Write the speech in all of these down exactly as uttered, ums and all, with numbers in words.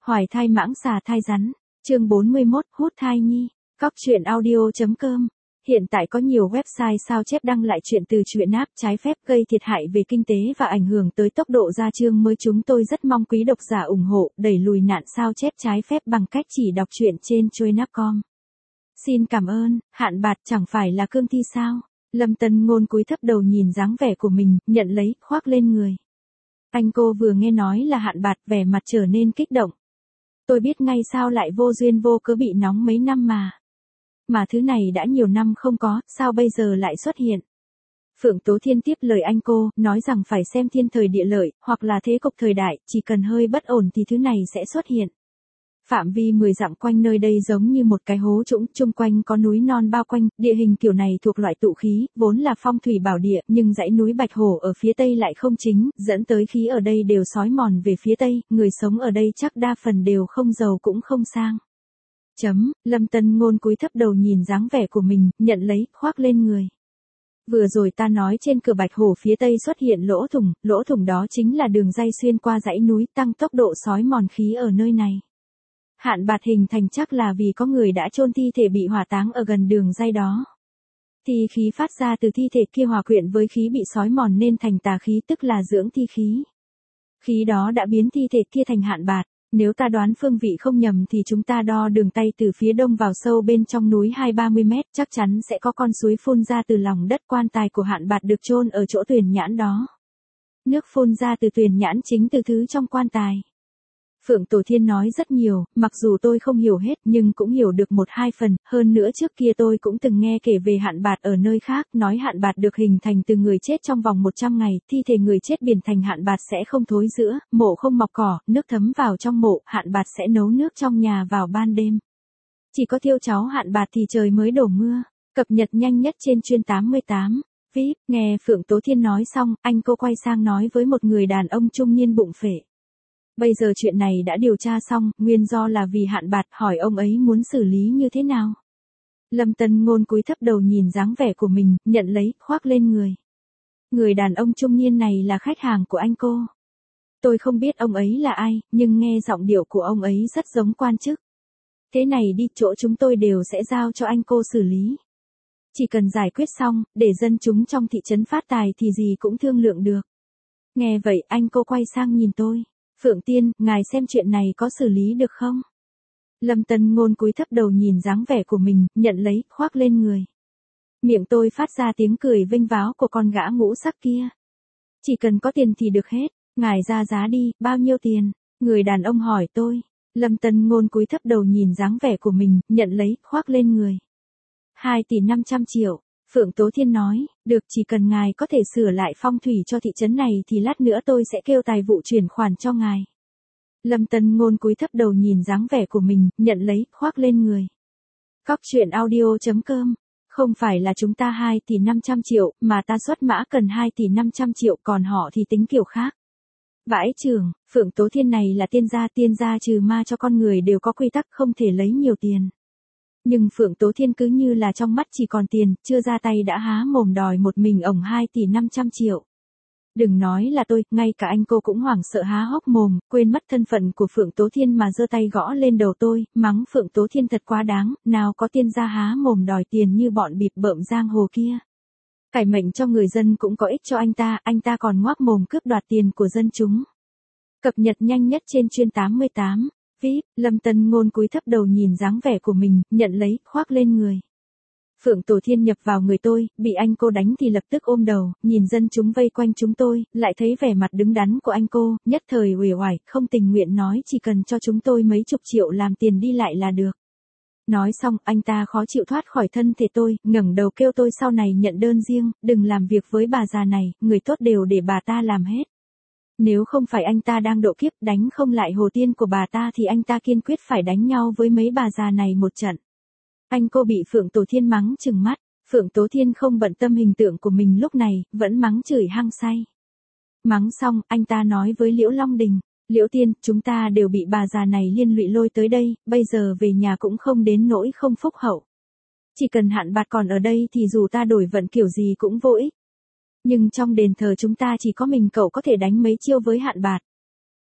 Hoài thai mãng xà thai rắn, chương bốn mươi mốt, hút thai nhi, cóc truyện audio chấm com. Hiện tại có nhiều website sao chép đăng lại chuyện từ truyện app trái phép gây thiệt hại về kinh tế và ảnh hưởng tới tốc độ ra chương mới. Chúng tôi rất mong quý độc giả ủng hộ đẩy lùi nạn sao chép trái phép bằng cách chỉ đọc truyện trên truyện app chấm com. Xin cảm ơn. Hạn Bạt chẳng phải là cương thi sao? Lâm Tân Ngôn cúi thấp đầu nhìn dáng vẻ của mình, nhận lấy, khoác lên người. Anh cô vừa nghe nói là Hạn Bạt, vẻ mặt trở nên kích động. Tôi biết ngay sao lại vô duyên vô cớ bị nóng mấy năm mà. Mà thứ này đã nhiều năm không có, sao bây giờ lại xuất hiện? Phượng Tố Thiên tiếp lời anh cô, nói rằng phải xem thiên thời địa lợi, hoặc là thế cục thời đại, chỉ cần hơi bất ổn thì thứ này sẽ xuất hiện. Phạm vi mười dặm quanh nơi đây giống như một cái hố trũng, chung quanh có núi non bao quanh, địa hình kiểu này thuộc loại tụ khí, vốn là phong thủy bảo địa, nhưng dãy núi Bạch Hổ ở phía tây lại không chính, dẫn tới khí ở đây đều xói mòn về phía tây, người sống ở đây chắc đa phần đều không giàu cũng không sang. Chấm, Lâm Tân Ngôn cúi thấp đầu nhìn dáng vẻ của mình, nhận lấy, khoác lên người. Vừa rồi ta nói trên cửa Bạch Hổ phía tây xuất hiện lỗ thủng, lỗ thủng đó chính là đường ray xuyên qua dãy núi, tăng tốc độ xói mòn khí ở nơi này. Hạn Bạt hình thành chắc là vì có người đã chôn thi thể bị hỏa táng ở gần đường ray đó. Thi khí phát ra từ thi thể kia hòa quyện với khí bị xói mòn nên thành tà khí, tức là dưỡng thi khí. Khí đó đã biến thi thể kia thành Hạn Bạt. Nếu ta đoán phương vị không nhầm thì chúng ta đo đường tay từ phía đông vào sâu bên trong núi hai ba mươi mét, chắc chắn sẽ có con suối phun ra từ lòng đất. Quan tài của Hạn Bạt được chôn ở chỗ Tuyền Nhãn đó. Nước phun ra từ Tuyền Nhãn chính từ thứ trong quan tài. Phượng Tổ Thiên nói rất nhiều, mặc dù tôi không hiểu hết nhưng cũng hiểu được một hai phần, hơn nữa trước kia tôi cũng từng nghe kể về Hạn Bạt ở nơi khác, nói Hạn Bạt được hình thành từ người chết trong vòng một trăm ngày, thi thể người chết biển thành Hạn Bạt sẽ không thối rữa, mộ không mọc cỏ, nước thấm vào trong mộ, Hạn Bạt sẽ nấu nước trong nhà vào ban đêm. Chỉ có thiêu cháu Hạn Bạt thì trời mới đổ mưa. Cập nhật nhanh nhất trên chuyên tám mươi tám. vê i pê, nghe Phượng Tố Thiên nói xong, anh cô quay sang nói với một người đàn ông trung niên bụng phệ. Bây giờ chuyện này đã điều tra xong, nguyên do là vì Hạn Bạt, hỏi ông ấy muốn xử lý như thế nào. Lâm Tân Ngôn cúi thấp đầu nhìn dáng vẻ của mình, nhận lấy, khoác lên người. Người đàn ông trung niên này là khách hàng của anh cô. Tôi không biết ông ấy là ai, nhưng nghe giọng điệu của ông ấy rất giống quan chức. Thế này đi, chỗ chúng tôi đều sẽ giao cho anh cô xử lý. Chỉ cần giải quyết xong, để dân chúng trong thị trấn phát tài thì gì cũng thương lượng được. Nghe vậy, anh cô quay sang nhìn tôi. Phượng Tiên, ngài xem chuyện này có xử lý được không? Lâm Tân Ngôn cúi thấp đầu nhìn dáng vẻ của mình, nhận lấy, khoác lên người. Miệng tôi phát ra tiếng cười vênh váo của con gã ngũ sắc kia. Chỉ cần có tiền thì được hết, ngài ra giá đi, bao nhiêu tiền? Người đàn ông hỏi tôi. Lâm Tân Ngôn cúi thấp đầu nhìn dáng vẻ của mình, nhận lấy, khoác lên người. hai tỷ năm trăm triệu. Phượng Tố Thiên nói, được, chỉ cần ngài có thể sửa lại phong thủy cho thị trấn này thì lát nữa tôi sẽ kêu tài vụ chuyển khoản cho ngài. Lâm Tân Ngôn cúi thấp đầu nhìn dáng vẻ của mình, nhận lấy, khoác lên người. Cóc truyện audio chấm com. Không phải là chúng ta hai tỷ năm trăm triệu, mà ta xuất mã cần hai tỷ năm trăm triệu, còn họ thì tính kiểu khác. Vãi chưởng, Phượng Tố Thiên này là tiên gia, tiên gia trừ ma cho con người đều có quy tắc không thể lấy nhiều tiền. Nhưng Phượng Tố Thiên cứ như là trong mắt chỉ còn tiền, chưa ra tay đã há mồm đòi một mình ổng hai tỷ năm trăm triệu. Đừng nói là tôi, ngay cả anh cô cũng hoảng sợ há hốc mồm, quên mất thân phận của Phượng Tố Thiên mà giơ tay gõ lên đầu tôi, mắng Phượng Tố Thiên thật quá đáng, nào có tiên gia há mồm đòi tiền như bọn bịp bợm giang hồ kia. Cải mệnh cho người dân cũng có ích cho anh ta, anh ta còn ngoác mồm cướp đoạt tiền của dân chúng. Cập nhật nhanh nhất trên chuyên tám mươi tám. vê i pê, Lâm Tân Ngôn cúi thấp đầu nhìn dáng vẻ của mình, nhận lấy, khoác lên người. Phượng Tổ Thiên nhập vào người tôi, bị anh cô đánh thì lập tức ôm đầu, nhìn dân chúng vây quanh chúng tôi, lại thấy vẻ mặt đứng đắn của anh cô, nhất thời uể oải, không tình nguyện nói chỉ cần cho chúng tôi mấy chục triệu làm tiền đi lại là được. Nói xong, anh ta khó chịu thoát khỏi thân thể tôi, ngẩng đầu kêu tôi sau này nhận đơn riêng, đừng làm việc với bà già này, người tốt đều để bà ta làm hết. Nếu không phải anh ta đang độ kiếp đánh không lại hồ tiên của bà ta thì anh ta kiên quyết phải đánh nhau với mấy bà già này một trận. Anh cô bị Phượng Tổ Thiên mắng trừng mắt, Phượng Tố Thiên không bận tâm hình tượng của mình lúc này, vẫn mắng chửi hăng say. Mắng xong, anh ta nói với Liễu Long Đình, Liễu Tiên, chúng ta đều bị bà già này liên lụy lôi tới đây, bây giờ về nhà cũng không đến nỗi không phúc hậu. Chỉ cần Hạn Bạt còn ở đây thì dù ta đổi vận kiểu gì cũng vô ích. Nhưng trong đền thờ chúng ta chỉ có mình cậu có thể đánh mấy chiêu với Hạn Bạt.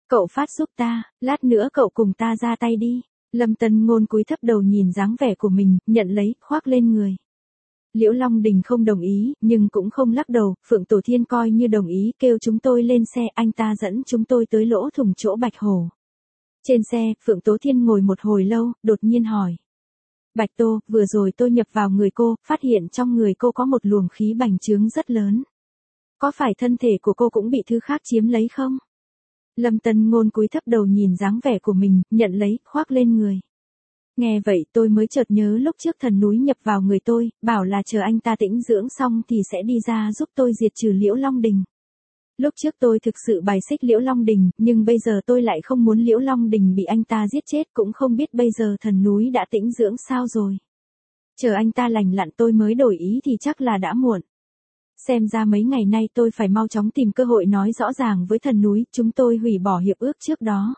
Cậu phát giúp ta, lát nữa cậu cùng ta ra tay đi. Lâm Tân Ngôn cúi thấp đầu nhìn dáng vẻ của mình, nhận lấy, khoác lên người. Liễu Long Đình không đồng ý, nhưng cũng không lắc đầu, Phượng Tổ Thiên coi như đồng ý, kêu chúng tôi lên xe, anh ta dẫn chúng tôi tới lỗ thủng chỗ Bạch Hổ. Trên xe, Phượng Tố Thiên ngồi một hồi lâu, đột nhiên hỏi. Bạch Tô, vừa rồi tôi nhập vào người cô, phát hiện trong người cô có một luồng khí bành trướng rất lớn. Có phải thân thể của cô cũng bị thứ khác chiếm lấy không? Lâm Tân Ngôn cúi thấp đầu nhìn dáng vẻ của mình, nhận lấy, khoác lên người. Nghe vậy tôi mới chợt nhớ lúc trước thần núi nhập vào người tôi, bảo là chờ anh ta tĩnh dưỡng xong thì sẽ đi ra giúp tôi diệt trừ Liễu Long Đình. Lúc trước tôi thực sự bài xích Liễu Long Đình, nhưng bây giờ tôi lại không muốn Liễu Long Đình bị anh ta giết chết, cũng không biết bây giờ thần núi đã tĩnh dưỡng sao rồi. Chờ anh ta lành lặn tôi mới đổi ý thì chắc là đã muộn. Xem ra mấy ngày nay tôi phải mau chóng tìm cơ hội nói rõ ràng với thần núi, chúng tôi hủy bỏ hiệp ước trước đó.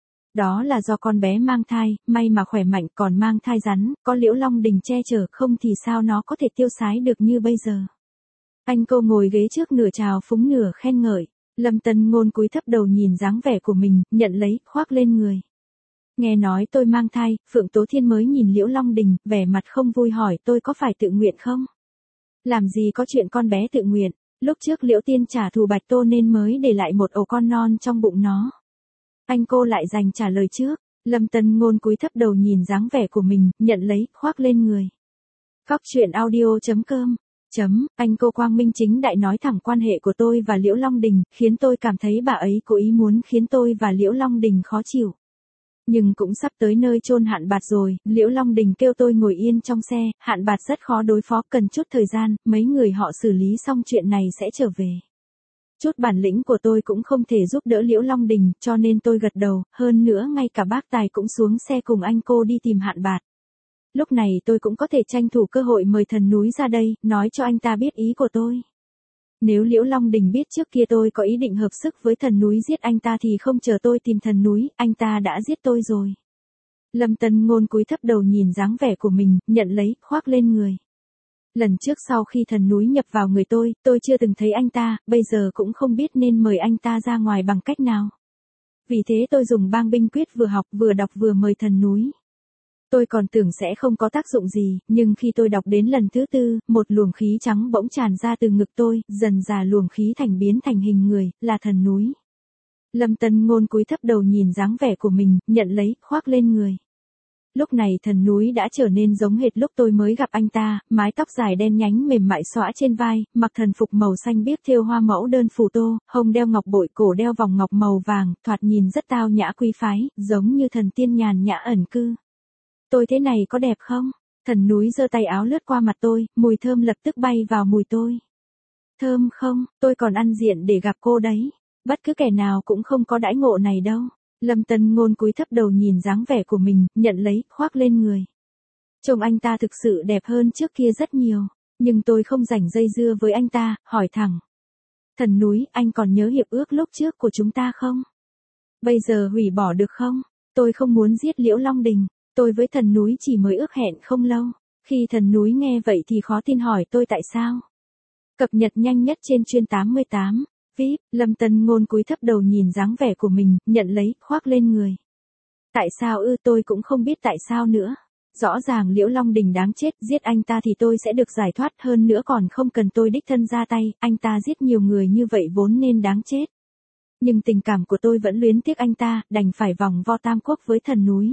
Đó là do con bé mang thai, may mà khỏe mạnh, còn mang thai rắn, có Liễu Long Đình che chở, không thì sao nó có thể tiêu sái được như bây giờ. Anh cô ngồi ghế trước nửa chào phúng nửa khen ngợi. Lâm Tân Ngôn cúi thấp đầu nhìn dáng vẻ của mình, nhận lấy, khoác lên người. Nghe nói tôi mang thai, Phượng Tố Thiên mới nhìn Liễu Long Đình, vẻ mặt không vui hỏi tôi có phải tự nguyện không? Làm gì có chuyện con bé tự nguyện, lúc trước Liễu Tiên trả thù Bạch Tô nên mới để lại một ổ con non trong bụng nó. Anh cô lại dành trả lời trước. Lâm Tân Ngôn cúi thấp đầu nhìn dáng vẻ của mình, nhận lấy, khoác lên người. Cóc truyện audio chấm com Chấm, anh cô quang minh chính đại nói thẳng quan hệ của tôi và Liễu Long Đình, khiến tôi cảm thấy bà ấy cố ý muốn khiến tôi và Liễu Long Đình khó chịu. Nhưng cũng sắp tới nơi chôn Hạn Bạt rồi, Liễu Long Đình kêu tôi ngồi yên trong xe, Hạn Bạt rất khó đối phó, cần chút thời gian, mấy người họ xử lý xong chuyện này sẽ trở về. Chút bản lĩnh của tôi cũng không thể giúp đỡ Liễu Long Đình, cho nên tôi gật đầu, hơn nữa ngay cả bác Tài cũng xuống xe cùng anh cô đi tìm Hạn Bạt. Lúc này tôi cũng có thể tranh thủ cơ hội mời thần núi ra đây, nói cho anh ta biết ý của tôi. Nếu Liễu Long Đình biết trước kia tôi có ý định hợp sức với thần núi giết anh ta thì không chờ tôi tìm thần núi, anh ta đã giết tôi rồi. Lâm Tân Ngôn cúi thấp đầu nhìn dáng vẻ của mình, nhận lấy, khoác lên người. Lần trước sau khi thần núi nhập vào người tôi, tôi chưa từng thấy anh ta, bây giờ cũng không biết nên mời anh ta ra ngoài bằng cách nào. Vì thế tôi dùng bang binh quyết vừa học vừa đọc vừa mời thần núi. Tôi còn tưởng sẽ không có tác dụng gì, nhưng khi tôi đọc đến lần thứ tư, một luồng khí trắng bỗng tràn ra từ ngực tôi, dần dà luồng khí thành biến thành hình người, là thần núi. Lâm Tân Ngôn cúi thấp đầu nhìn dáng vẻ của mình, nhận lấy, khoác lên người. Lúc này thần núi đã trở nên giống hệt lúc tôi mới gặp anh ta, mái tóc dài đen nhánh mềm mại xõa trên vai, mặc thần phục màu xanh biếc thêu hoa mẫu đơn phù tô, hông đeo ngọc bội, cổ đeo vòng ngọc màu vàng, thoạt nhìn rất tao nhã quý phái, giống như thần tiên nhàn nhã ẩn cư. Tôi thế này có đẹp không? Thần núi giơ tay áo lướt qua mặt tôi, mùi thơm lập tức bay vào mùi tôi. Thơm không, tôi còn ăn diện để gặp cô đấy. Bất cứ kẻ nào cũng không có đãi ngộ này đâu. Lâm Tân Ngôn cúi thấp đầu nhìn dáng vẻ của mình, nhận lấy, khoác lên người. Trông anh ta thực sự đẹp hơn trước kia rất nhiều, nhưng tôi không rảnh dây dưa với anh ta, hỏi thẳng. Thần núi, anh còn nhớ hiệp ước lúc trước của chúng ta không? Bây giờ hủy bỏ được không? Tôi không muốn giết Liễu Long Đình, tôi với thần núi chỉ mới ước hẹn không lâu. Khi thần núi nghe vậy thì khó tin hỏi tôi tại sao. Cập nhật nhanh nhất trên chuyên tám mươi tám. vê i pê, Lâm Tân Ngôn cúi thấp đầu nhìn dáng vẻ của mình, nhận lấy, khoác lên người. Tại sao ư, tôi cũng không biết tại sao nữa. Rõ ràng Liễu Long Đình đáng chết, giết anh ta thì tôi sẽ được giải thoát, hơn nữa còn không cần tôi đích thân ra tay, anh ta giết nhiều người như vậy vốn nên đáng chết. Nhưng tình cảm của tôi vẫn luyến tiếc anh ta, đành phải vòng vo tam quốc với thần núi.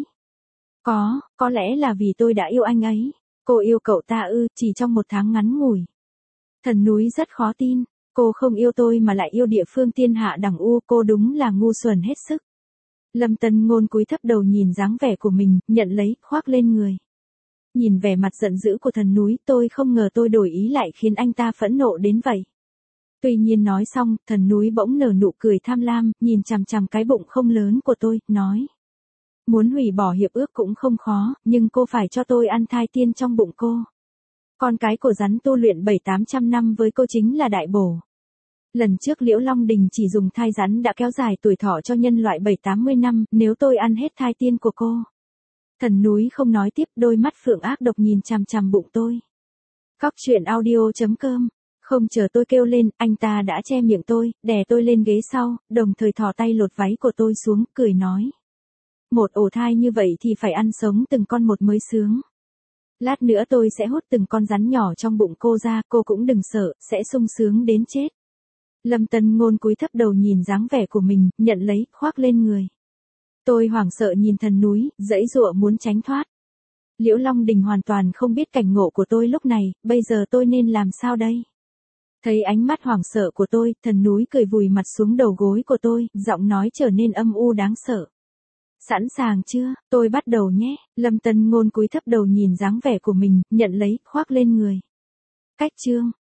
Có, có lẽ là vì tôi đã yêu anh ấy. Cô yêu cậu ta ư, chỉ trong một tháng ngắn ngủi. Thần núi rất khó tin. Cô không yêu tôi mà lại yêu địa phương thiên hạ đẳng u, cô đúng là ngu xuẩn hết sức. Lâm Tân Ngôn cúi thấp đầu nhìn dáng vẻ của mình, nhận lấy, khoác lên người. Nhìn vẻ mặt giận dữ của thần núi, tôi không ngờ tôi đổi ý lại khiến anh ta phẫn nộ đến vậy. Tuy nhiên nói xong, thần núi bỗng nở nụ cười tham lam, nhìn chằm chằm cái bụng không lớn của tôi, nói. Muốn hủy bỏ hiệp ước cũng không khó, nhưng cô phải cho tôi ăn thai tiên trong bụng cô. Con cái của rắn tu luyện bảy tám trăm năm với cô chính là đại bổ. Lần trước Liễu Long Đình chỉ dùng thai rắn đã kéo dài tuổi thọ cho nhân loại bảy tám mươi năm, nếu tôi ăn hết thai tiên của cô. Thần núi không nói tiếp, đôi mắt phượng ác độc nhìn chằm chằm bụng tôi. Cóc truyện audio chấm com Không chờ tôi kêu lên, anh ta đã che miệng tôi, đè tôi lên ghế sau, đồng thời thò tay lột váy của tôi xuống, cười nói. Một ổ thai như vậy thì phải ăn sống từng con một mới sướng. Lát nữa tôi sẽ hút từng con rắn nhỏ trong bụng cô ra, cô cũng đừng sợ, sẽ sung sướng đến chết. Lâm Tân Ngôn cúi thấp đầu nhìn dáng vẻ của mình, nhận lấy, khoác lên người. Tôi hoảng sợ nhìn thần núi, giãy giụa muốn tránh thoát. Liễu Long Đình hoàn toàn không biết cảnh ngộ của tôi lúc này, bây giờ tôi nên làm sao đây? Thấy ánh mắt hoảng sợ của tôi, thần núi cười vùi mặt xuống đầu gối của tôi, giọng nói trở nên âm u đáng sợ. Sẵn sàng chưa, tôi bắt đầu nhé. Lâm Tân Ngôn cúi thấp đầu nhìn dáng vẻ của mình, nhận lấy, khoác lên người. Cách chương.